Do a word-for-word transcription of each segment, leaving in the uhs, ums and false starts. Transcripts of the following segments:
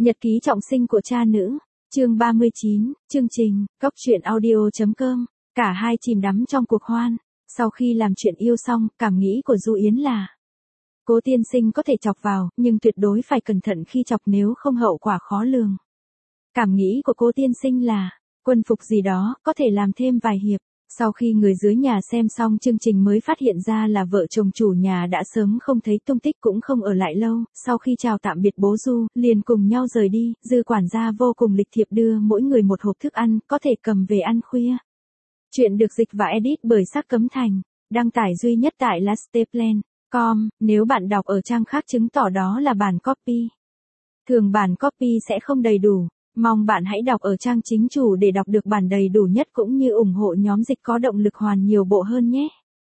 Nhật ký trọng sinh của cha nữ, chương ba mươi chín, chương trình, góc truyện audio.com, cả hai chìm đắm trong cuộc hoan. Sau khi làm chuyện yêu xong, cảm nghĩ của Du Yến là Cố tiên sinh có thể chọc vào, nhưng tuyệt đối phải cẩn thận khi chọc nếu không hậu quả khó lường. Cảm nghĩ của Cố tiên sinh là quân phục gì đó, có thể làm thêm vài hiệp. Sau khi người dưới nhà xem xong chương trình mới phát hiện ra là vợ chồng chủ nhà đã sớm không thấy tung tích cũng không ở lại lâu, sau khi chào tạm biệt bố Du, liền cùng nhau rời đi, Dư quản gia vô cùng lịch thiệp đưa mỗi người một hộp thức ăn, có thể cầm về ăn khuya. Chuyện được dịch và edit bởi Sắc Cấm Thành, đăng tải duy nhất tại lasteplan chấm com, nếu bạn đọc ở trang khác chứng tỏ đó là bản copy. Thường bản copy sẽ không đầy đủ. Mong bạn hãy đọc ở trang chính chủ để đọc được bản đầy đủ nhất cũng như ủng hộ nhóm dịch có động lực hoàn nhiều bộ hơn nhé.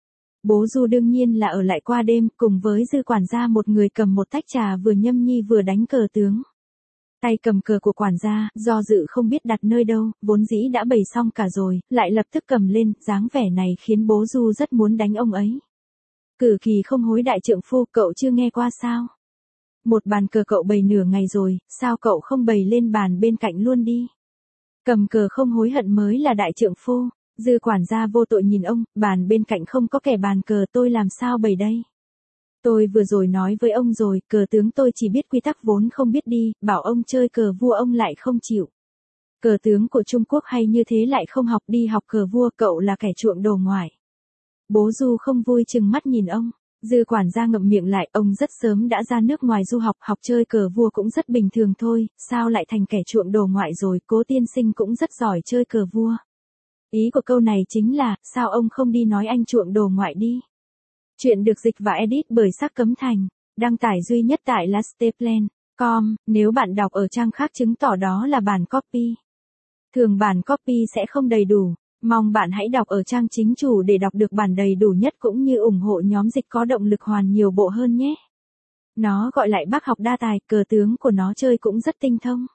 Bố Du đương nhiên là ở lại qua đêm cùng với Dư quản gia, một người cầm một tách trà vừa nhâm nhi vừa đánh cờ tướng. Tay cầm cờ của quản gia, do dự không biết đặt nơi đâu, vốn dĩ đã bày xong cả rồi, lại lập tức cầm lên, dáng vẻ này khiến bố Du rất muốn đánh ông ấy. Cử kỳ không hối đại trượng phu, cậu chưa nghe qua sao? Một bàn cờ cậu bày nửa ngày rồi, sao cậu không bày lên bàn bên cạnh luôn đi? Cầm cờ không hối hận mới là đại trượng phu. Dư quản gia vô tội nhìn ông, bàn bên cạnh không có kẻ bàn cờ, tôi làm sao bày đây? Tôi vừa rồi nói với ông rồi, cờ tướng tôi chỉ biết quy tắc vốn không biết đi, bảo ông chơi cờ vua ông lại không chịu. Cờ tướng của Trung Quốc hay như thế lại không học đi học cờ vua, cậu là kẻ chuộng đồ ngoại. Bố Du không vui chừng mắt nhìn ông. Dư quản gia ngậm miệng lại, ông rất sớm đã ra nước ngoài du học, học chơi cờ vua cũng rất bình thường thôi, sao lại thành kẻ chuộng đồ ngoại rồi? Cố tiên sinh cũng rất giỏi chơi cờ vua. Ý của câu này chính là, sao ông không đi nói anh chuộng đồ ngoại đi? Chuyện được dịch và edit bởi Sắc Cấm Thành, đăng tải duy nhất tại lasteplan chấm com, nếu bạn đọc ở trang khác chứng tỏ đó là bản copy. Thường bản copy sẽ không đầy đủ. Mong bạn hãy đọc ở trang chính chủ để đọc được bản đầy đủ nhất cũng như ủng hộ nhóm dịch có động lực hoàn nhiều bộ hơn nhé. Nó gọi lại bác học đa tài, cờ tướng của nó chơi cũng rất tinh thông.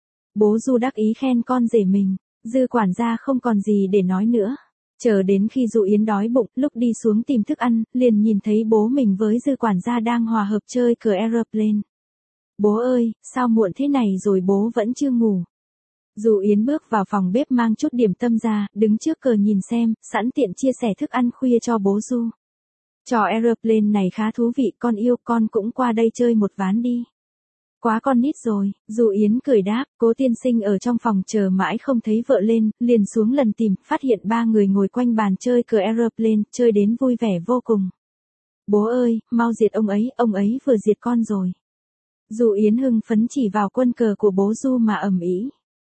Bố Du đắc ý khen con rể mình, Dư quản gia không còn gì để nói nữa. Chờ đến khi Du Yến đói bụng, lúc đi xuống tìm thức ăn, liền nhìn thấy bố mình với Dư quản gia đang hòa hợp chơi cờ aeroplane. Bố ơi, sao muộn thế này rồi bố vẫn chưa ngủ? Du Yến bước vào phòng bếp mang chút điểm tâm ra, đứng trước cờ nhìn xem, sẵn tiện chia sẻ thức ăn khuya cho bố Du. Trò aeroplane này khá thú vị, con yêu, con cũng qua đây chơi một ván đi. Quá con nít rồi, Du Yến cười đáp. Cố tiên sinh ở trong phòng chờ mãi không thấy vợ lên, liền xuống lần tìm, phát hiện ba người ngồi quanh bàn chơi cờ aeroplane, chơi đến vui vẻ vô cùng. Bố ơi, mau diệt ông ấy, ông ấy vừa diệt con rồi. Du Yến hưng phấn chỉ vào quân cờ của bố Du mà ầm ĩ.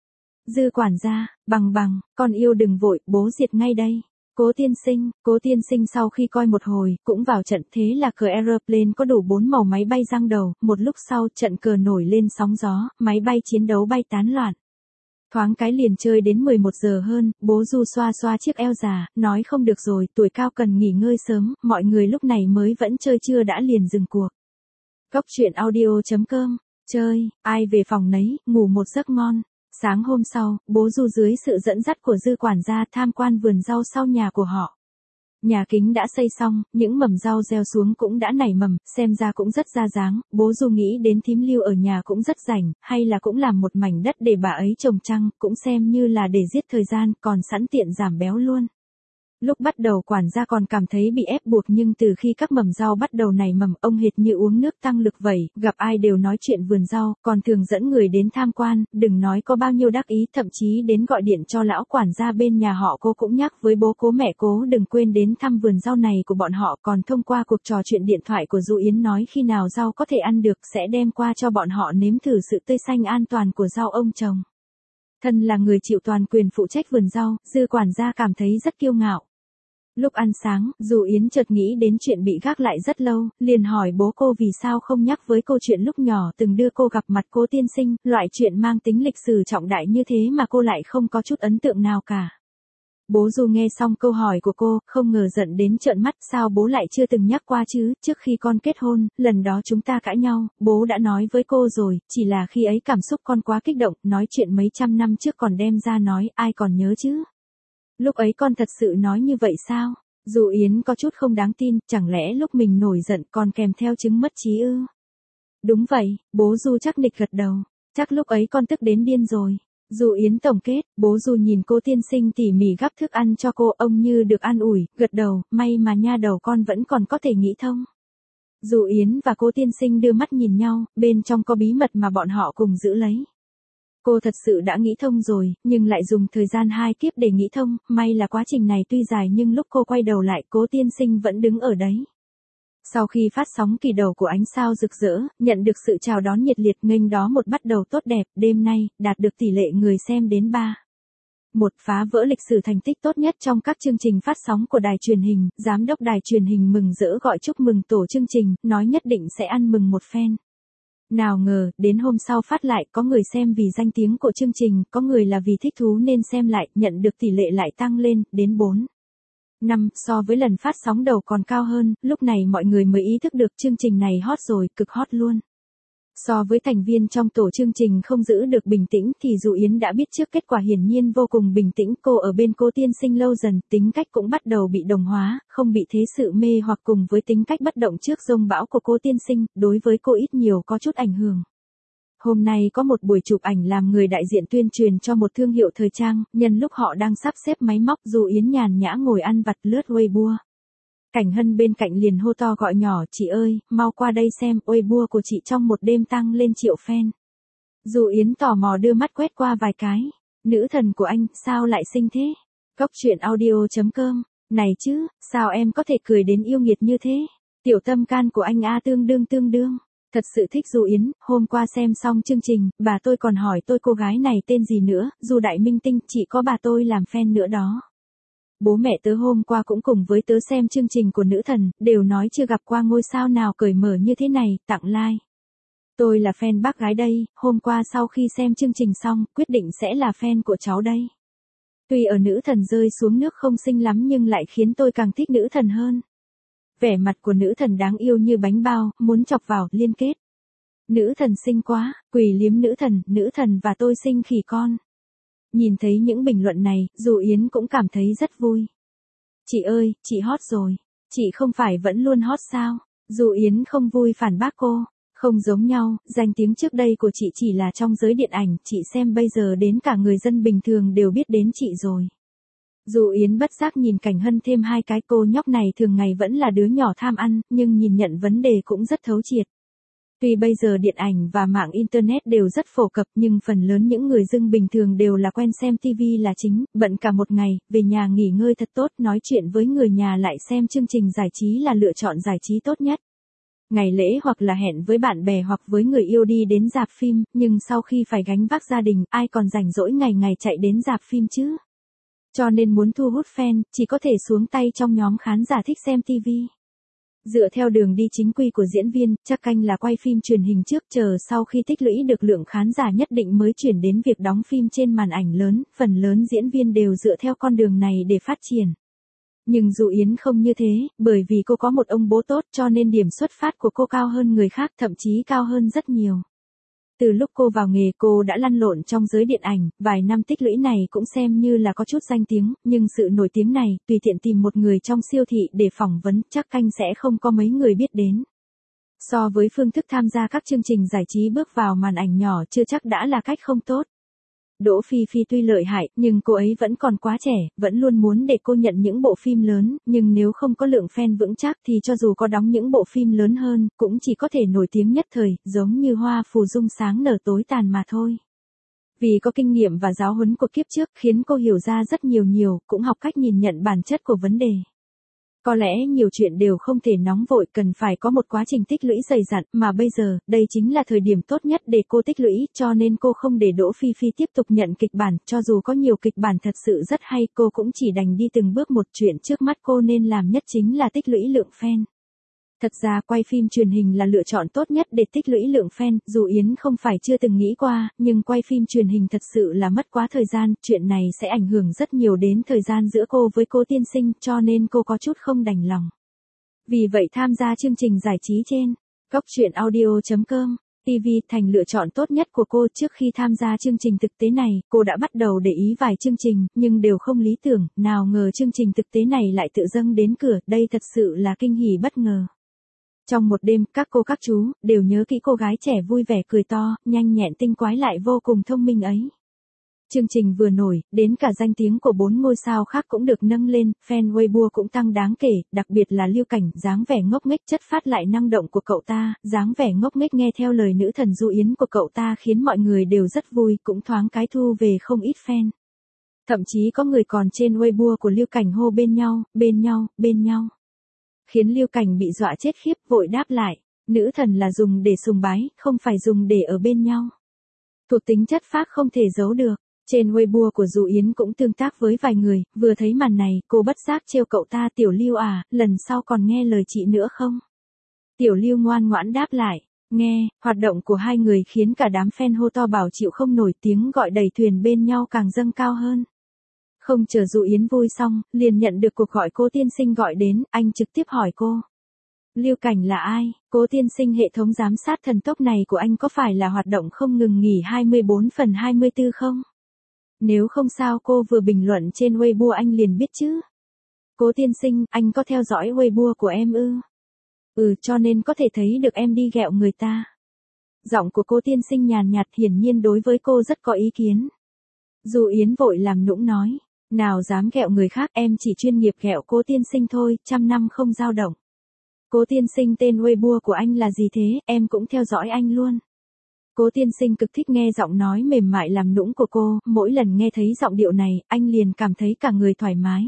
Dư quản gia, bằng bằng, con yêu đừng vội, bố diệt ngay đây. Cố tiên sinh, cố tiên sinh sau khi coi một hồi, cũng vào trận, thế là cờ aeroplane có đủ bốn màu máy bay giăng đầu, một lúc sau trận cờ nổi lên sóng gió, máy bay chiến đấu bay tán loạn. Thoáng cái liền chơi đến mười một giờ hơn, bố Du xoa xoa chiếc eo già, nói không được rồi, tuổi cao cần nghỉ ngơi sớm, mọi người lúc này mới vẫn chơi chưa đã liền dừng cuộc. Góc truyện audio.com, chơi, ai về phòng nấy, ngủ một giấc ngon. Sáng hôm sau, bố Du dưới sự dẫn dắt của Dư quản gia tham quan vườn rau sau nhà của họ. Nhà kính đã xây xong, những mầm rau gieo xuống cũng đã nảy mầm, xem ra cũng rất ra dáng. Bố Du nghĩ đến thím Lưu ở nhà cũng rất rảnh, hay là cũng làm một mảnh đất để bà ấy trồng chăng, cũng xem như là để giết thời gian, còn sẵn tiện giảm béo luôn. Lúc bắt đầu quản gia còn cảm thấy bị ép buộc, nhưng từ khi các mầm rau bắt đầu nảy mầm, ông hệt như uống nước tăng lực vậy, gặp ai đều nói chuyện vườn rau, còn thường dẫn người đến tham quan, đừng nói có bao nhiêu đắc ý, thậm chí đến gọi điện cho lão quản gia bên nhà họ Cố cũng nhắc với bố Cố mẹ Cố đừng quên đến thăm vườn rau này của bọn họ, còn thông qua cuộc trò chuyện điện thoại của Du Yến nói khi nào rau có thể ăn được sẽ đem qua cho bọn họ nếm thử sự tươi xanh an toàn của rau ông trồng. Thân là người chịu toàn quyền phụ trách vườn rau, Dư quản gia cảm thấy rất kiêu ngạo. Lúc ăn sáng, Du Yến chợt nghĩ đến chuyện bị gác lại rất lâu, liền hỏi bố cô vì sao không nhắc với cô chuyện lúc nhỏ từng đưa cô gặp mặt Cố tiên sinh, loại chuyện mang tính lịch sử trọng đại như thế mà cô lại không có chút ấn tượng nào cả. Bố Du nghe xong câu hỏi của cô, không ngờ giận đến trợn mắt, sao bố lại chưa từng nhắc qua chứ, trước khi con kết hôn, lần đó chúng ta cãi nhau, bố đã nói với cô rồi, chỉ là khi ấy cảm xúc con quá kích động, nói chuyện mấy trăm năm trước còn đem ra nói, ai còn nhớ chứ. Lúc ấy con thật sự nói như vậy sao? Du Yến có chút không đáng tin, chẳng lẽ lúc mình nổi giận còn kèm theo chứng mất trí ư? Đúng vậy, bố Du chắc nịch gật đầu. Chắc lúc ấy con tức đến điên rồi. Du Yến tổng kết, bố Du nhìn cô tiên sinh tỉ mỉ gắp thức ăn cho cô, ông như được an ủi, gật đầu, may mà nha đầu con vẫn còn có thể nghĩ thông. Du Yến và cô tiên sinh đưa mắt nhìn nhau, bên trong có bí mật mà bọn họ cùng giữ lấy. Cô thật sự đã nghĩ thông rồi, nhưng lại dùng thời gian hai kiếp để nghĩ thông, may là quá trình này tuy dài nhưng lúc cô quay đầu lại, cố tiên sinh vẫn đứng ở đấy. Sau khi phát sóng kỳ đầu của ánh sao rực rỡ, nhận được sự chào đón nhiệt liệt, nghênh đó một bắt đầu tốt đẹp, đêm nay, đạt được tỷ lệ người xem đến ba. Một, phá vỡ lịch sử thành tích tốt nhất trong các chương trình phát sóng của đài truyền hình, giám đốc đài truyền hình mừng rỡ gọi chúc mừng tổ chương trình, nói nhất định sẽ ăn mừng một phen. Nào ngờ, đến hôm sau phát lại, có người xem vì danh tiếng của chương trình, có người là vì thích thú nên xem lại, nhận được tỷ lệ lại tăng lên, đến bốn. năm, so với lần phát sóng đầu còn cao hơn, lúc này mọi người mới ý thức được chương trình này hot rồi, cực hot luôn. So với thành viên trong tổ chương trình không giữ được bình tĩnh thì Du Yến đã biết trước kết quả, hiển nhiên vô cùng bình tĩnh, cô ở bên cô tiên sinh lâu dần, tính cách cũng bắt đầu bị đồng hóa, không bị thế sự mê hoặc cùng với tính cách bất động trước dông bão của cô tiên sinh, đối với cô ít nhiều có chút ảnh hưởng. Hôm nay có một buổi chụp ảnh làm người đại diện tuyên truyền cho một thương hiệu thời trang, nhân lúc họ đang sắp xếp máy móc, Du Yến nhàn nhã ngồi ăn vặt lướt Weibo. Cảnh Hân bên cạnh liền hô to gọi nhỏ, chị ơi, mau qua đây xem, Weibo của chị trong một đêm tăng lên triệu fan. Du Yến tò mò đưa mắt quét qua vài cái, nữ thần của anh, sao lại xinh thế? Cốc truyện audio chấm com, này chứ, sao em có thể cười đến yêu nghiệt như thế? Tiểu tâm can của anh A tương đương tương đương. Thật sự thích Du Yến, hôm qua xem xong chương trình, bà tôi còn hỏi tôi cô gái này tên gì nữa, Du đại minh tinh, chỉ có bà tôi làm fan nữa đó. Bố mẹ tớ hôm qua cũng cùng với tớ xem chương trình của nữ thần, đều nói chưa gặp qua ngôi sao nào cởi mở như thế này, tặng like. Tôi là fan bác gái đây, hôm qua sau khi xem chương trình xong, quyết định sẽ là fan của cháu đây. Tuy ở nữ thần rơi xuống nước không xinh lắm nhưng lại khiến tôi càng thích nữ thần hơn. Vẻ mặt của nữ thần đáng yêu như bánh bao, muốn chọc vào, liên kết. Nữ thần xinh quá, quỳ liếm nữ thần, nữ thần và tôi sinh khỉ con. Nhìn thấy những bình luận này, Du Yến cũng cảm thấy rất vui. Chị ơi, chị hot rồi. Chị không phải vẫn luôn hot sao? Du Yến không vui phản bác cô. Không giống nhau, danh tiếng trước đây của chị chỉ là trong giới điện ảnh, chị xem bây giờ đến cả người dân bình thường đều biết đến chị rồi. Du Yến bất giác nhìn Cảnh Hân thêm hai cái, cô nhóc này thường ngày vẫn là đứa nhỏ tham ăn, nhưng nhìn nhận vấn đề cũng rất thấu triệt. Tuy bây giờ điện ảnh và mạng Internet đều rất phổ cập nhưng phần lớn những người dân bình thường đều là quen xem ti vi là chính, bận cả một ngày, về nhà nghỉ ngơi thật tốt, nói chuyện với người nhà lại xem chương trình giải trí là lựa chọn giải trí tốt nhất. Ngày lễ hoặc là hẹn với bạn bè hoặc với người yêu đi đến rạp phim, nhưng sau khi phải gánh vác gia đình, ai còn rảnh rỗi ngày ngày chạy đến rạp phim chứ? Cho nên muốn thu hút fan, chỉ có thể xuống tay trong nhóm khán giả thích xem ti vi. Dựa theo đường đi chính quy của diễn viên, chắc canh là quay phim truyền hình trước, chờ sau khi tích lũy được lượng khán giả nhất định mới chuyển đến việc đóng phim trên màn ảnh lớn, phần lớn diễn viên đều dựa theo con đường này để phát triển. Nhưng Du Yến không như thế, bởi vì cô có một ông bố tốt cho nên điểm xuất phát của cô cao hơn người khác, thậm chí cao hơn rất nhiều. Từ lúc cô vào nghề cô đã lăn lộn trong giới điện ảnh, vài năm tích lũy này cũng xem như là có chút danh tiếng, nhưng sự nổi tiếng này, tùy tiện tìm một người trong siêu thị để phỏng vấn, chắc canh sẽ không có mấy người biết đến. So với phương thức tham gia các chương trình giải trí bước vào màn ảnh nhỏ chưa chắc đã là cách không tốt. Đỗ Phi Phi tuy lợi hại, nhưng cô ấy vẫn còn quá trẻ, vẫn luôn muốn để cô nhận những bộ phim lớn, nhưng nếu không có lượng fan vững chắc thì cho dù có đóng những bộ phim lớn hơn, cũng chỉ có thể nổi tiếng nhất thời, giống như hoa phù dung sáng nở tối tàn mà thôi. Vì có kinh nghiệm và giáo huấn của kiếp trước khiến cô hiểu ra rất nhiều nhiều, cũng học cách nhìn nhận bản chất của vấn đề. Có lẽ nhiều chuyện đều không thể nóng vội, cần phải có một quá trình tích lũy dày dặn, mà bây giờ, đây chính là thời điểm tốt nhất để cô tích lũy, cho nên cô không để Đỗ Phi Phi tiếp tục nhận kịch bản, cho dù có nhiều kịch bản thật sự rất hay, cô cũng chỉ đành đi từng bước một, chuyện trước mắt cô nên làm nhất chính là tích lũy lượng fan. Thật ra quay phim truyền hình là lựa chọn tốt nhất để tích lũy lượng fan, dù Yến không phải chưa từng nghĩ qua, nhưng quay phim truyền hình thật sự là mất quá thời gian, chuyện này sẽ ảnh hưởng rất nhiều đến thời gian giữa cô với cô tiên sinh, cho nên cô có chút không đành lòng. Vì vậy tham gia chương trình giải trí trên cốc truyện audio chấm com, ti vi thành lựa chọn tốt nhất của cô. Trước khi tham gia chương trình thực tế này, cô đã bắt đầu để ý vài chương trình, nhưng đều không lý tưởng, nào ngờ chương trình thực tế này lại tự dâng đến cửa, đây thật sự là kinh hỉ bất ngờ. Trong một đêm, các cô các chú, đều nhớ kỹ cô gái trẻ vui vẻ cười to, nhanh nhẹn tinh quái lại vô cùng thông minh ấy. Chương trình vừa nổi, đến cả danh tiếng của bốn ngôi sao khác cũng được nâng lên, fan Weibo cũng tăng đáng kể, đặc biệt là Lưu Cảnh, dáng vẻ ngốc nghếch chất phát lại năng động của cậu ta, dáng vẻ ngốc nghếch nghe theo lời nữ thần Du Yến của cậu ta khiến mọi người đều rất vui, cũng thoáng cái thu về không ít fan. Thậm chí có người còn trên Weibo của Lưu Cảnh hô bên nhau, bên nhau, bên nhau. Khiến Lưu Cảnh bị dọa chết khiếp, vội đáp lại, nữ thần là dùng để sùng bái, không phải dùng để ở bên nhau. Thuộc tính chất phác không thể giấu được. Trên Weibo của Du Yến cũng tương tác với vài người, vừa thấy màn này, cô bất giác trêu cậu ta, Tiểu Lưu à, lần sau còn nghe lời chị nữa không? Tiểu Lưu ngoan ngoãn đáp lại, nghe. Hoạt động của hai người khiến cả đám fan hô to bảo chịu không nổi, tiếng gọi đẩy thuyền bên nhau càng dâng cao hơn. Không chờ Du Yến vui xong, liền nhận được cuộc gọi Cố tiên sinh gọi đến, anh trực tiếp hỏi cô. Lưu Cảnh là ai? Cố tiên sinh, hệ thống giám sát thần tốc này của anh có phải là hoạt động không ngừng nghỉ hai mươi bốn phần hai mươi tư không? Nếu không sao cô vừa bình luận trên Weibo anh liền biết chứ. Cố tiên sinh, anh có theo dõi Weibo của em ư? Ừ, cho nên có thể thấy được em đi ghẹo người ta. Giọng của cô tiên sinh nhàn nhạt, hiển nhiên đối với cô rất có ý kiến. Du Yến vội làm nũng nói, nào dám ghẹo người khác, em chỉ chuyên nghiệp ghẹo Cố tiên sinh thôi, trăm năm không dao động. Cố tiên sinh, tên Weibo của anh là gì thế, em cũng theo dõi anh luôn. Cố tiên sinh cực thích nghe giọng nói mềm mại làm nũng của cô, mỗi lần nghe thấy giọng điệu này, anh liền cảm thấy cả người thoải mái.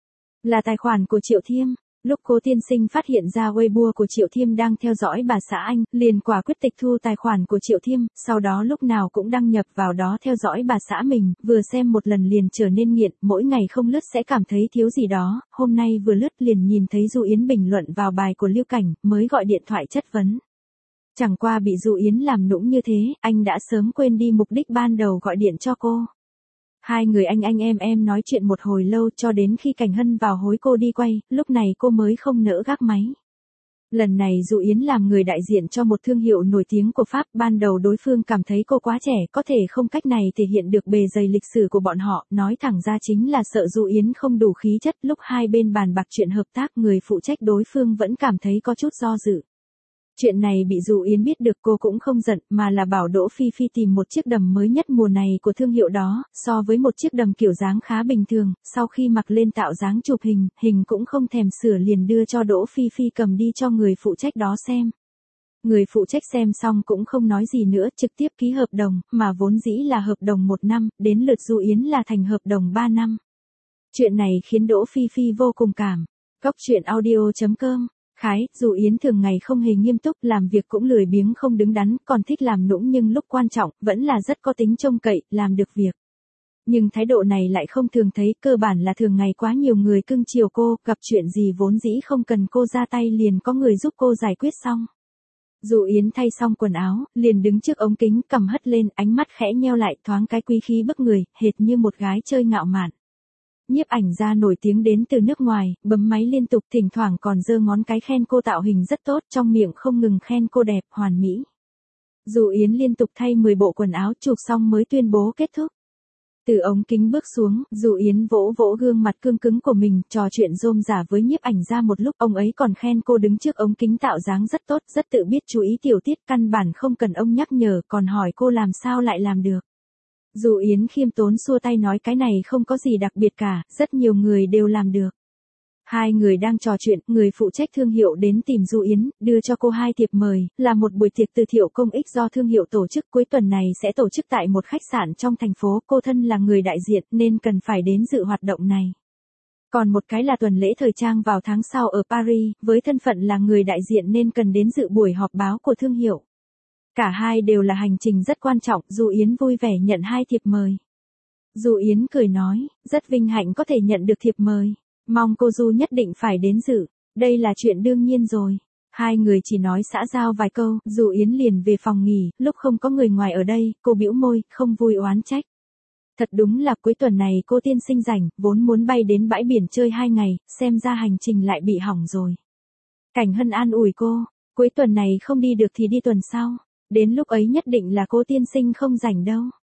Là tài khoản của Triệu Thiêm. Lúc Cố tiên sinh phát hiện ra Weibo của Triệu Thiêm đang theo dõi bà xã anh, liền quả quyết tịch thu tài khoản của Triệu Thiêm, sau đó lúc nào cũng đăng nhập vào đó theo dõi bà xã mình, vừa xem một lần liền trở nên nghiện, mỗi ngày không lướt sẽ cảm thấy thiếu gì đó, hôm nay vừa lướt liền nhìn thấy Du Yến bình luận vào bài của Lưu Cảnh, mới gọi điện thoại chất vấn. Chẳng qua bị Du Yến làm nũng như thế, anh đã sớm quên đi mục đích ban đầu gọi điện cho cô. Hai người anh anh em em nói chuyện một hồi lâu cho đến khi Cảnh Hân vào hối cô đi quay, lúc này cô mới không nỡ gác máy. Lần này Du Yến làm người đại diện cho một thương hiệu nổi tiếng của Pháp, ban đầu đối phương cảm thấy cô quá trẻ, có thể không cách này thể hiện được bề dày lịch sử của bọn họ, nói thẳng ra chính là sợ Du Yến không đủ khí chất, lúc hai bên bàn bạc chuyện hợp tác người phụ trách đối phương vẫn cảm thấy có chút do dự. Chuyện này bị Du Yến biết được cô cũng không giận, mà là bảo Đỗ Phi Phi tìm một chiếc đầm mới nhất mùa này của thương hiệu đó, so với một chiếc đầm kiểu dáng khá bình thường, sau khi mặc lên tạo dáng chụp hình, hình cũng không thèm sửa liền đưa cho Đỗ Phi Phi cầm đi cho người phụ trách đó xem. Người phụ trách xem xong cũng không nói gì nữa, trực tiếp ký hợp đồng, mà vốn dĩ là hợp đồng một năm, đến lượt Du Yến là thành hợp đồng ba năm. Chuyện này khiến Đỗ Phi Phi vô cùng cảm. Cóc truyện audio chấm com Khái, dù Yến thường ngày không hề nghiêm túc, làm việc cũng lười biếng không đứng đắn, còn thích làm nũng nhưng lúc quan trọng, vẫn là rất có tính trông cậy, làm được việc. Nhưng thái độ này lại không thường thấy, cơ bản là thường ngày quá nhiều người cưng chiều cô, gặp chuyện gì vốn dĩ không cần cô ra tay liền có người giúp cô giải quyết xong. Dù Yến thay xong quần áo, liền đứng trước ống kính, cầm hất lên, ánh mắt khẽ nheo lại, thoáng cái quý khí bức người, hệt như một gái chơi ngạo mạn. Nhiếp ảnh gia nổi tiếng đến từ nước ngoài, bấm máy liên tục, thỉnh thoảng còn giơ ngón cái khen cô tạo hình rất tốt, trong miệng không ngừng khen cô đẹp, hoàn mỹ. Dù Yến liên tục thay mười bộ quần áo, chụp xong mới tuyên bố kết thúc. Từ ống kính bước xuống, Dù Yến vỗ vỗ gương mặt cương cứng của mình, trò chuyện rôm rả với nhiếp ảnh gia một lúc, ông ấy còn khen cô đứng trước ống kính tạo dáng rất tốt, rất tự biết chú ý tiểu tiết, căn bản không cần ông nhắc nhở, còn hỏi cô làm sao lại làm được. Dù Yến khiêm tốn xua tay nói cái này không có gì đặc biệt cả, rất nhiều người đều làm được. Hai người đang trò chuyện, người phụ trách thương hiệu đến tìm Du Yến, đưa cho cô hai thiệp mời, là một buổi tiệc từ thiệu công ích do thương hiệu tổ chức, cuối tuần này sẽ tổ chức tại một khách sạn trong thành phố, cô thân là người đại diện nên cần phải đến dự hoạt động này. Còn một cái là tuần lễ thời trang vào tháng sau ở Paris, với thân phận là người đại diện nên cần đến dự buổi họp báo của thương hiệu. Cả hai đều là hành trình rất quan trọng, Du Yến vui vẻ nhận hai thiệp mời. Du Yến cười nói, rất vinh hạnh có thể nhận được thiệp mời, mong cô Du nhất định phải đến dự, đây là chuyện đương nhiên rồi. Hai người chỉ nói xã giao vài câu, Du Yến liền về phòng nghỉ, lúc không có người ngoài ở đây, cô bĩu môi, không vui oán trách. Thật đúng là cuối tuần này cô tiên sinh rảnh, vốn muốn bay đến bãi biển chơi hai ngày, xem ra hành trình lại bị hỏng rồi. Cảnh Hân an ủi cô, cuối tuần này không đi được thì đi tuần sau. Đến lúc ấy nhất định là cô tiên sinh không rảnh đâu.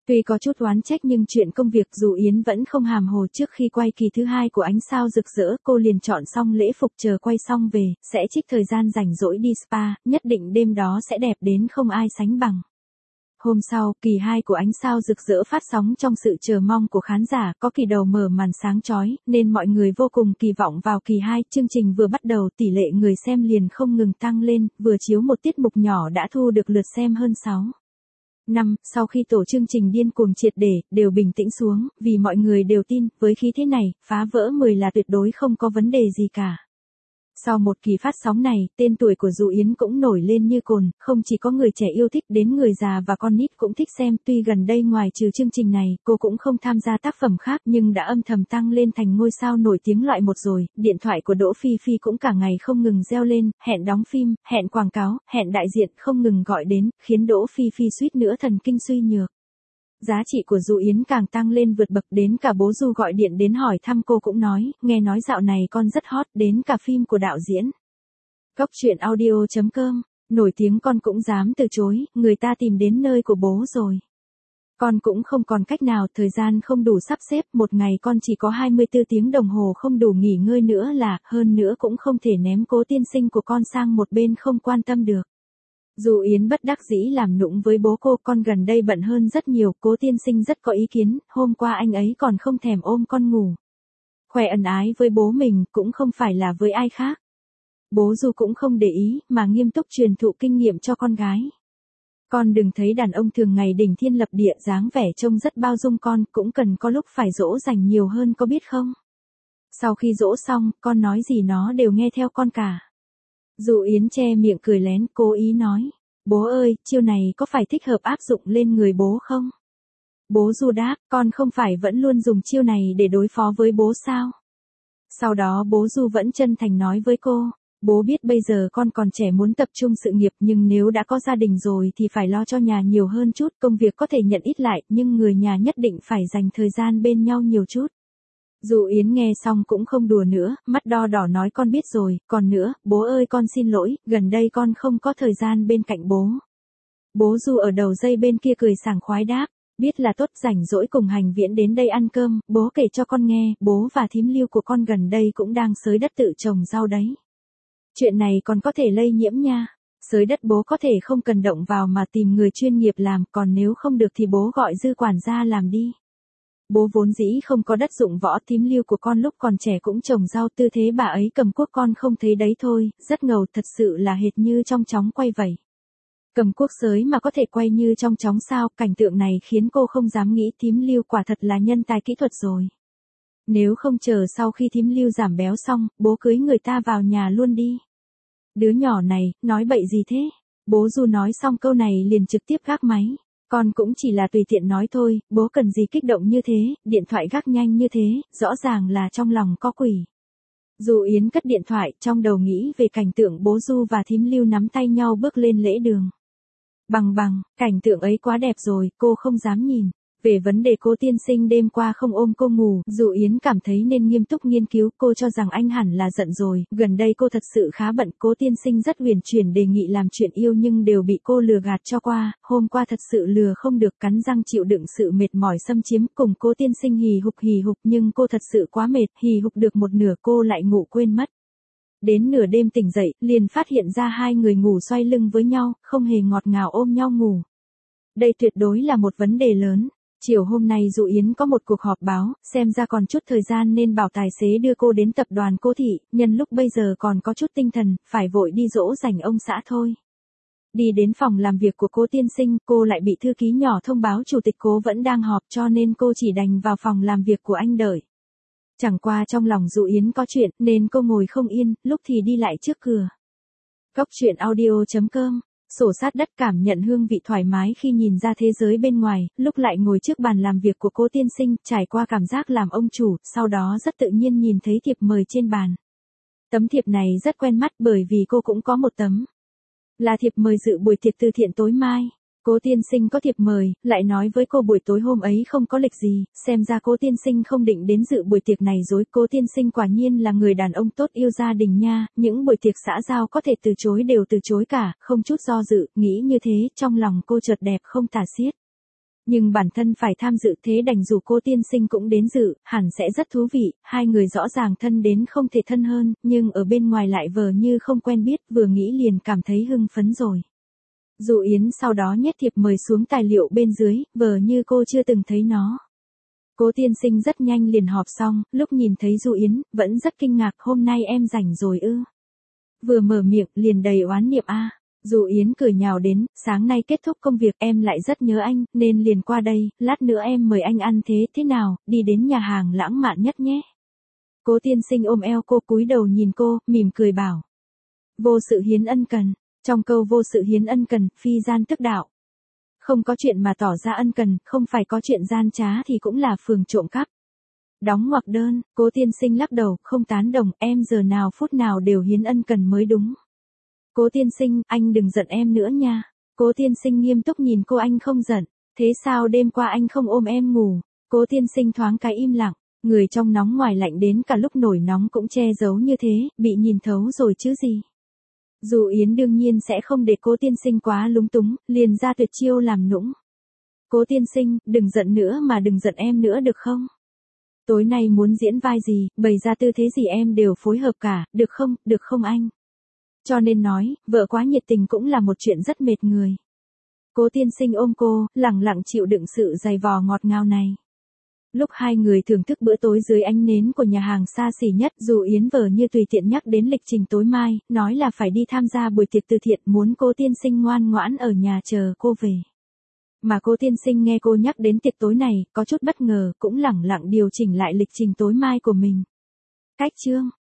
Tuy có chút oán trách nhưng chuyện công việc dù Yến vẫn không hàm hồ. Trước khi quay kỳ thứ hai của Ánh Sao Rực Rỡ, cô liền chọn xong lễ phục chờ quay xong về, sẽ trích thời gian rảnh rỗi đi spa, nhất định đêm đó sẽ đẹp đến không ai sánh bằng. Hôm sau, kỳ hai của Ánh Sao Rực Rỡ phát sóng trong sự chờ mong của khán giả, có kỳ đầu mở màn sáng chói, nên mọi người vô cùng kỳ vọng vào kỳ hai. Chương trình vừa bắt đầu, tỷ lệ người xem liền không ngừng tăng lên, vừa chiếu một tiết mục nhỏ đã thu được lượt xem hơn sáu năm. Sau khi tổ chương trình điên cuồng triệt để, đều bình tĩnh xuống, vì mọi người đều tin, với khí thế này, phá vỡ mười là tuyệt đối không có vấn đề gì cả. Sau một kỳ phát sóng này, tên tuổi của Du Yến cũng nổi lên như cồn, không chỉ có người trẻ yêu thích đến người già và con nít cũng thích xem. Tuy gần đây ngoài trừ chương trình này, cô cũng không tham gia tác phẩm khác nhưng đã âm thầm tăng lên thành ngôi sao nổi tiếng loại một rồi. Điện thoại của Đỗ Phi Phi cũng cả ngày không ngừng reo lên, hẹn đóng phim, hẹn quảng cáo, hẹn đại diện không ngừng gọi đến, khiến Đỗ Phi Phi suýt nữa thần kinh suy nhược. Giá trị của Du Yến càng tăng lên vượt bậc, đến cả bố Du gọi điện đến hỏi thăm cô cũng nói, nghe nói dạo này con rất hot, đến cả phim của đạo diễn. Cóc truyện audio chấm com, nổi tiếng con cũng dám từ chối, người ta tìm đến nơi của bố rồi. Con cũng không còn cách nào, thời gian không đủ sắp xếp, một ngày con chỉ có hai mươi tư tiếng đồng hồ không đủ nghỉ ngơi nữa là, hơn nữa cũng không thể ném Cố tiên sinh của con sang một bên không quan tâm được. Du Yến bất đắc dĩ làm nũng với bố cô, con gần đây bận hơn rất nhiều, Cố tiên sinh rất có ý kiến, hôm qua anh ấy còn không thèm ôm con ngủ. Khoe ân ái với bố mình, cũng không phải là với ai khác. Bố Du cũng không để ý, mà nghiêm túc truyền thụ kinh nghiệm cho con gái. Con đừng thấy đàn ông thường ngày đỉnh thiên lập địa, dáng vẻ trông rất bao dung, con cũng cần có lúc phải dỗ dành nhiều hơn, có biết không? Sau khi dỗ xong, con nói gì nó đều nghe theo con cả. Du Yến che miệng cười lén, cố ý nói, bố ơi, chiêu này có phải thích hợp áp dụng lên người bố không? Bố Du đáp, con không phải vẫn luôn dùng chiêu này để đối phó với bố sao? Sau đó bố Du vẫn chân thành nói với cô, bố biết bây giờ con còn trẻ muốn tập trung sự nghiệp, nhưng nếu đã có gia đình rồi thì phải lo cho nhà nhiều hơn chút, công việc có thể nhận ít lại, nhưng người nhà nhất định phải dành thời gian bên nhau nhiều chút. Du Yến nghe xong cũng không đùa nữa, mắt đo đỏ nói, con biết rồi, còn nữa, bố ơi con xin lỗi, gần đây con không có thời gian bên cạnh bố. Bố Du ở đầu dây bên kia cười sảng khoái đáp, biết là tốt, rảnh rỗi cùng Hành Viễn đến đây ăn cơm, bố kể cho con nghe, bố và thím Lưu của con gần đây cũng đang xới đất tự trồng rau đấy. Chuyện này còn có thể lây nhiễm nha. Xới đất bố có thể không cần động vào mà tìm người chuyên nghiệp làm, còn nếu không được thì bố gọi Dư quản gia làm đi. Bố vốn dĩ không có đất dụng võ, thím Lưu của con lúc còn trẻ cũng trồng rau, tư thế bà ấy cầm cuốc con không thấy đấy thôi, rất ngầu, thật sự là hệt như trong chóng quay vậy. Cầm cuốc xới mà có thể quay như trong chóng sao, cảnh tượng này khiến cô không dám nghĩ, thím Lưu quả thật là nhân tài kỹ thuật rồi. Nếu không chờ sau khi thím Lưu giảm béo xong, bố cưới người ta vào nhà luôn đi. Đứa nhỏ này, nói bậy gì thế? Bố Du nói xong câu này liền trực tiếp gác máy. Con cũng chỉ là tùy tiện nói thôi, bố cần gì kích động như thế, điện thoại gác nhanh như thế, rõ ràng là trong lòng có quỷ. Du Yến cất điện thoại, trong đầu nghĩ về cảnh tượng bố Du và thím Lưu nắm tay nhau bước lên lễ đường. Bằng bằng, cảnh tượng ấy quá đẹp rồi, cô không dám nhìn. Về vấn đề Cố tiên sinh đêm qua không ôm cô ngủ, Du Yến cảm thấy nên nghiêm túc nghiên cứu, cô cho rằng anh hẳn là giận rồi, gần đây cô thật sự khá bận, Cố tiên sinh rất huyền chuyển đề nghị làm chuyện yêu nhưng đều bị cô lừa gạt cho qua, hôm qua thật sự lừa không được, cắn răng chịu đựng sự mệt mỏi xâm chiếm, cùng Cố tiên sinh hì hục hì hục nhưng cô thật sự quá mệt, hì hục được một nửa cô lại ngủ quên mất. Đến nửa đêm tỉnh dậy, liền phát hiện ra hai người ngủ xoay lưng với nhau, không hề ngọt ngào ôm nhau ngủ. Đây tuyệt đối là một vấn đề lớn. Chiều hôm nay Du Yến có một cuộc họp báo, xem ra còn chút thời gian nên bảo tài xế đưa cô đến tập đoàn Cố thị, nhân lúc bây giờ còn có chút tinh thần, phải vội đi dỗ dành ông xã thôi. Đi đến phòng làm việc của Cố tiên sinh, cô lại bị thư ký nhỏ thông báo chủ tịch Cố vẫn đang họp, cho nên cô chỉ đành vào phòng làm việc của anh đợi. Chẳng qua trong lòng Du Yến có chuyện, nên cô ngồi không yên, lúc thì đi lại trước cửa. Cóc truyện audio chấm com, sổ sát đất, cảm nhận hương vị thoải mái khi nhìn ra thế giới bên ngoài, lúc lại ngồi trước bàn làm việc của Cố tiên sinh, trải qua cảm giác làm ông chủ, sau đó rất tự nhiên nhìn thấy thiệp mời trên bàn. Tấm thiệp này rất quen mắt bởi vì cô cũng có một tấm. Là thiệp mời dự buổi tiệc từ thiện tối mai. Cố tiên sinh có thiệp mời, lại nói với cô buổi tối hôm ấy không có lịch gì, xem ra Cố tiên sinh không định đến dự buổi tiệc này dối. Cố tiên sinh quả nhiên là người đàn ông tốt, yêu gia đình nha, những buổi tiệc xã giao có thể từ chối đều từ chối cả, không chút do dự, nghĩ như thế, trong lòng cô chợt đẹp không tả xiết. Nhưng bản thân phải tham dự thế đành rủ cô tiên sinh cũng đến dự, hẳn sẽ rất thú vị, hai người rõ ràng thân đến không thể thân hơn, nhưng ở bên ngoài lại vờ như không quen biết, vừa nghĩ liền cảm thấy hưng phấn rồi. Du Yến sau đó nhét thiệp mời xuống tài liệu bên dưới, vờ như cô chưa từng thấy nó. Cố tiên sinh rất nhanh liền họp xong, lúc nhìn thấy Du Yến, vẫn rất kinh ngạc, hôm nay em rảnh rồi ư. Vừa mở miệng liền đầy oán niệm a. Du Yến cười nhào đến, sáng nay kết thúc công việc em lại rất nhớ anh, nên liền qua đây, lát nữa em mời anh ăn thế, thế nào, đi đến nhà hàng lãng mạn nhất nhé. Cố tiên sinh ôm eo cô cúi đầu nhìn cô, mỉm cười bảo. Vô sự hiến ân cần, trong câu vô sự hiến ân cần, phi gian tức đạo. Không có chuyện mà tỏ ra ân cần, không phải có chuyện gian trá thì cũng là phường trộm cắp. Đóng ngoặc đơn, cố tiên sinh lắc đầu, không tán đồng, em giờ nào phút nào đều hiến ân cần mới đúng. Cố tiên sinh, anh đừng giận em nữa nha. Cố tiên sinh nghiêm túc nhìn cô, anh không giận. Thế sao đêm qua anh không ôm em ngủ? Cố tiên sinh thoáng cái im lặng. Người trong nóng ngoài lạnh đến cả lúc nổi nóng cũng che giấu như thế, bị nhìn thấu rồi chứ gì. Du Yến đương nhiên sẽ không để cố tiên sinh quá lúng túng, liền ra tuyệt chiêu làm nũng. Cố tiên sinh, đừng giận nữa mà đừng giận em nữa được không? Tối nay muốn diễn vai gì, bày ra tư thế gì em đều phối hợp cả, được không, được không anh? Cho nên nói, vợ quá nhiệt tình cũng là một chuyện rất mệt người. Cố tiên sinh ôm cô, lẳng lặng chịu đựng sự dày vò ngọt ngào này. Lúc hai người thưởng thức bữa tối dưới ánh nến của nhà hàng xa xỉ nhất, Du Yến vờ như tùy tiện nhắc đến lịch trình tối mai, nói là phải đi tham gia buổi tiệc từ thiện, muốn cố tiên sinh ngoan ngoãn ở nhà chờ cô về. Mà cố tiên sinh nghe cô nhắc đến tiệc tối này, có chút bất ngờ, cũng lẳng lặng điều chỉnh lại lịch trình tối mai của mình. Cách chương